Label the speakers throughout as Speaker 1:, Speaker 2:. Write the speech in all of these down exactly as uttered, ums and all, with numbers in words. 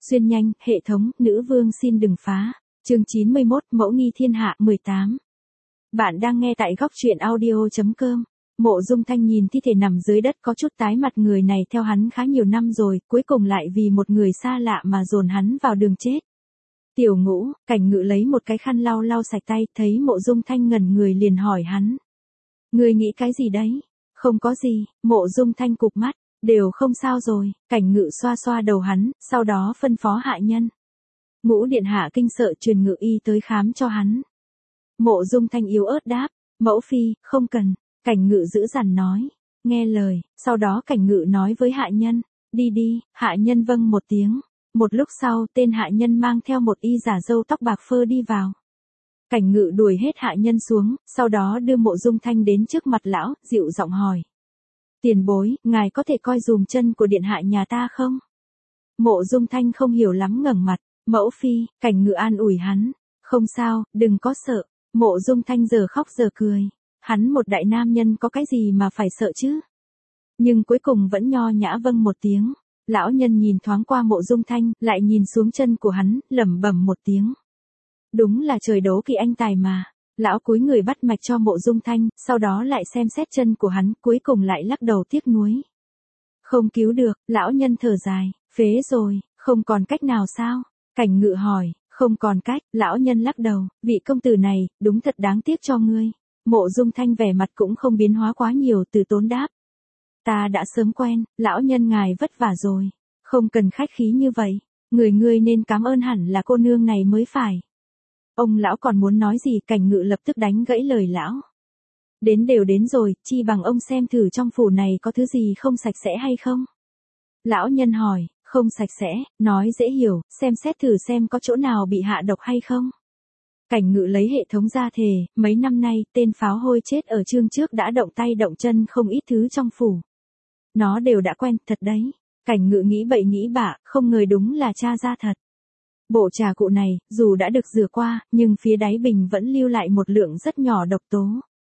Speaker 1: Xuyên nhanh, hệ thống, nữ vương xin đừng phá. Chương chín mươi mốt, mẫu nghi thiên hạ, mười tám. Bạn đang nghe tại góc truyện audio chấm com. Mộ Dung Thanh nhìn thi thể nằm dưới đất có chút tái mặt, người này theo hắn khá nhiều năm rồi, cuối cùng lại vì một người xa lạ mà dồn hắn vào đường chết. Tiểu Ngũ, Cảnh Ngự lấy một cái khăn lau lau sạch tay, thấy Mộ Dung Thanh ngẩn người liền hỏi hắn. Ngươi nghĩ cái gì đấy? Không có gì, Mộ Dung Thanh cụp mắt, đều không sao rồi. Cảnh Ngự xoa xoa đầu hắn, sau đó phân phó hạ nhân. Ngũ điện hạ kinh sợ truyền ngự y tới khám cho hắn. Mộ Dung Thanh yếu ớt đáp, mẫu phi, không cần. Cảnh Ngự giữ dằn nói, nghe lời, sau đó Cảnh Ngự nói với hạ nhân, đi đi, hạ nhân vâng một tiếng. Một lúc sau, tên hạ nhân mang theo một y giả râu tóc bạc phơ đi vào. Cảnh Ngự đuổi hết hạ nhân xuống, sau đó đưa Mộ Dung Thanh đến trước mặt lão, dịu giọng hỏi. Tiền bối, ngài có thể coi dùm chân của điện hạ nhà ta không? Mộ Dung Thanh không hiểu lắm ngẩng mặt, mẫu phi. Cảnh Ngự an ủi hắn, không sao, đừng có sợ. Mộ Dung Thanh giờ khóc giờ cười, hắn một đại nam nhân có cái gì mà phải sợ chứ? Nhưng cuối cùng vẫn nho nhã vâng một tiếng. Lão nhân nhìn thoáng qua Mộ Dung Thanh, lại nhìn xuống chân của hắn, lẩm bẩm một tiếng. Đúng là trời đố kỵ anh tài mà. Lão cúi người bắt mạch cho Mộ Dung Thanh, sau đó lại xem xét chân của hắn, cuối cùng lại lắc đầu tiếc nuối. Không cứu được, lão nhân thở dài, phế rồi, không còn cách nào sao? Cảnh Ngự hỏi, không còn cách, lão nhân lắc đầu, vị công tử này, đúng thật đáng tiếc cho ngươi. Mộ Dung Thanh vẻ mặt cũng không biến hóa quá nhiều, từ tốn đáp. Ta đã sớm quen, lão nhân ngài vất vả rồi, không cần khách khí như vậy, người ngươi nên cảm ơn hẳn là cô nương này mới phải. Ông lão còn muốn nói gì, Cảnh Ngự lập tức đánh gãy lời lão. Đến đều đến rồi, chi bằng ông xem thử trong phủ này có thứ gì không sạch sẽ hay không? Lão nhân hỏi, không sạch sẽ, nói dễ hiểu, xem xét thử xem có chỗ nào bị hạ độc hay không? Cảnh Ngự lấy hệ thống ra thề, mấy năm nay, tên pháo hôi chết ở chương trước đã động tay động chân không ít thứ trong phủ. Nó đều đã quen, thật đấy. Cảnh Ngự nghĩ bậy nghĩ bạ, không ngờ đúng là cha ra thật. Bộ trà cụ này, dù đã được rửa qua, nhưng phía đáy bình vẫn lưu lại một lượng rất nhỏ độc tố.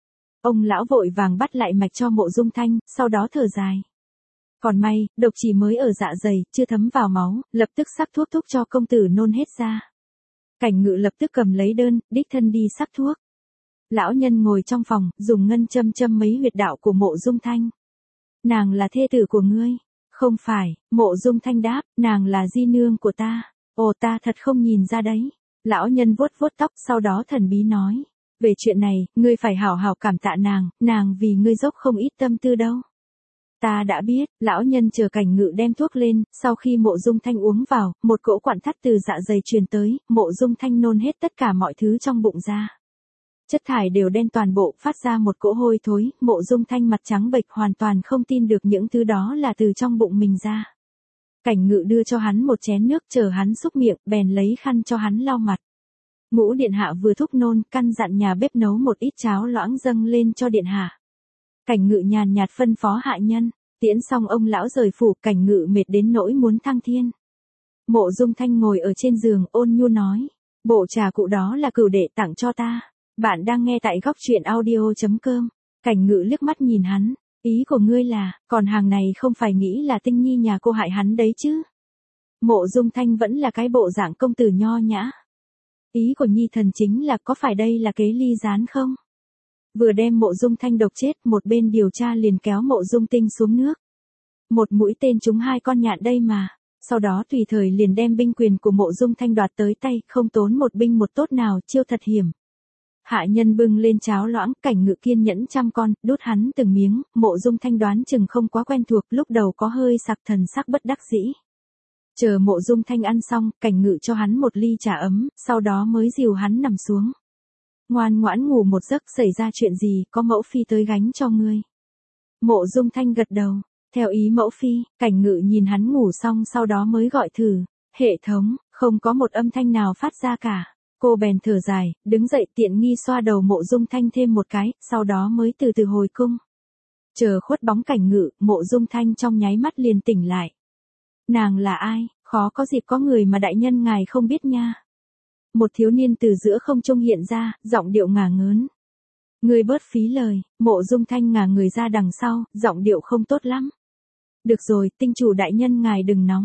Speaker 1: Ông lão vội vàng bắt lại mạch cho Mộ Dung Thanh, sau đó thở dài. Còn may, độc chỉ mới ở dạ dày, chưa thấm vào máu, lập tức sắc thuốc thúc cho công tử nôn hết ra. Cảnh Ngự lập tức cầm lấy đơn, đích thân đi sắc thuốc. Lão nhân ngồi trong phòng, dùng ngân châm châm mấy huyệt đạo của Mộ Dung Thanh. Nàng là thê tử của ngươi? Không phải, Mộ Dung Thanh đáp, nàng là di nương của ta. Ồ, ta thật không nhìn ra đấy. Lão nhân vuốt vuốt tóc, sau đó thần bí nói. Về chuyện này, ngươi phải hảo hảo cảm tạ nàng, nàng vì ngươi dốc không ít tâm tư đâu. Ta đã biết. Lão nhân chờ Cảnh Ngự đem thuốc lên, sau khi Mộ Dung Thanh uống vào, một cỗ quặn thắt từ dạ dày truyền tới, Mộ Dung Thanh nôn hết tất cả mọi thứ trong bụng ra. Chất thải đều đen toàn bộ, phát ra một cỗ hôi thối, Mộ Dung Thanh mặt trắng bệch hoàn toàn không tin được những thứ đó là từ trong bụng mình ra. Cảnh Ngự đưa cho hắn một chén nước, chờ hắn xúc miệng, bèn lấy khăn cho hắn lau mặt. Ngũ điện hạ vừa thúc nôn, căn dặn nhà bếp nấu một ít cháo loãng dâng lên cho điện hạ. Cảnh Ngự nhàn nhạt phân phó hạ nhân, tiễn xong ông lão rời phủ, Cảnh Ngự mệt đến nỗi muốn thăng thiên. Mộ Dung Thanh ngồi ở trên giường, ôn nhu nói, bộ trà cụ đó là cửu đệ tặng cho ta. Bạn đang nghe tại góc truyện audio chấm com. Cảnh Ngự liếc mắt nhìn hắn, ý của ngươi là, còn hàng này không phải nghĩ là Tinh Nhi nhà cô hại hắn đấy chứ? Mộ Dung Thanh vẫn là cái bộ dạng công tử nho nhã. Ý của Nhi thần chính là có phải đây là kế ly gián không? Vừa đem Mộ Dung Thanh độc chết, một bên điều tra liền kéo Mộ Dung Tinh xuống nước. Một mũi tên trúng hai con nhạn đây mà. Sau đó tùy thời liền đem binh quyền của Mộ Dung Thanh đoạt tới tay, không tốn một binh một tốt nào, chiêu thật hiểm. Hạ nhân bưng lên cháo loãng, Cảnh Ngự kiên nhẫn chăm con, đút hắn từng miếng, Mộ Dung Thanh đoán chừng không quá quen thuộc, lúc đầu có hơi sặc, thần sắc bất đắc dĩ. Chờ Mộ Dung Thanh ăn xong, Cảnh Ngự cho hắn một ly trà ấm, sau đó mới dìu hắn nằm xuống. Ngoan ngoãn ngủ một giấc, xảy ra chuyện gì, có mẫu phi tới gánh cho ngươi. Mộ Dung Thanh gật đầu, theo ý mẫu phi. Cảnh Ngự nhìn hắn ngủ xong sau đó mới gọi thử. Hệ thống, không có một âm thanh nào phát ra cả. Cô bèn thở dài, đứng dậy tiện nghi xoa đầu Mộ Dung Thanh thêm một cái, sau đó mới từ từ hồi cung. Chờ khuất bóng Cảnh Ngự, Mộ Dung Thanh trong nháy mắt liền tỉnh lại. Nàng là ai, khó có dịp có người mà đại nhân ngài không biết nha. Một thiếu niên từ giữa không trung hiện ra, giọng điệu ngả ngớn. Ngươi bớt phí lời. Mộ Dung Thanh ngả người ra đằng sau, giọng điệu không tốt lắm. Được rồi, tinh chủ đại nhân ngài đừng nóng.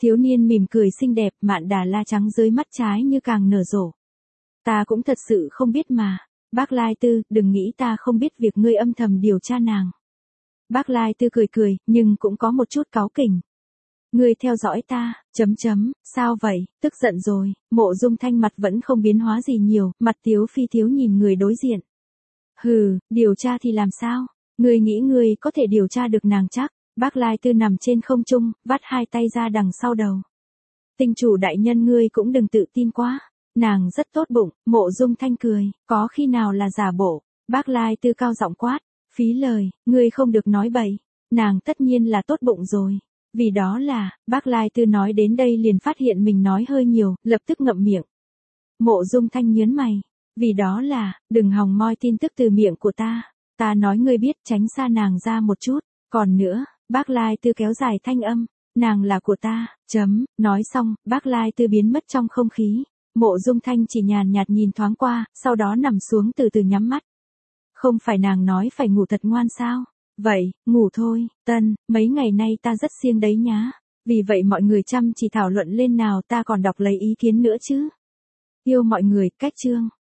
Speaker 1: Thiếu niên mỉm cười xinh đẹp, mạn đà la trắng dưới mắt trái như càng nở rộ. Ta cũng thật sự không biết mà. Bác Lai Tư, đừng nghĩ ta không biết việc ngươi âm thầm điều tra nàng. Bác Lai Tư cười cười, nhưng cũng có một chút cáu kỉnh. Ngươi theo dõi ta, chấm chấm, sao vậy, tức giận rồi, Mộ Dung Thanh mặt vẫn không biến hóa gì nhiều, mặt Tiếu Phi Thiếu nhìn người đối diện. Hừ, điều tra thì làm sao, ngươi nghĩ ngươi có thể điều tra được nàng chắc. Bác Lai Tư nằm trên không trung, vắt hai tay ra đằng sau đầu. Tinh chủ đại nhân ngươi cũng đừng tự tin quá, nàng rất tốt bụng. Mộ Dung Thanh cười, có khi nào là giả bộ. Bác Lai Tư cao giọng quát, phí lời, ngươi không được nói bậy, nàng tất nhiên là tốt bụng rồi. Vì đó là, Bác Lai Tư nói đến đây liền phát hiện mình nói hơi nhiều, lập tức ngậm miệng. Mộ Dung Thanh nhớn mày, vì đó là, đừng hòng moi tin tức từ miệng của ta, ta nói ngươi biết tránh xa nàng ra một chút, còn nữa, Bác Lai Tư kéo dài thanh âm, nàng là của ta, chấm, nói xong, Bác Lai Tư biến mất trong không khí. Mộ Dung Thanh chỉ nhàn nhạt nhìn thoáng qua, sau đó nằm xuống từ từ nhắm mắt. Không phải nàng nói phải ngủ thật ngoan sao? Vậy, ngủ thôi, Tân, mấy ngày nay ta rất siêng đấy nhá. Vì vậy mọi người chăm chỉ thảo luận lên nào ta còn đọc lấy ý kiến nữa chứ. Yêu mọi người, cách chương.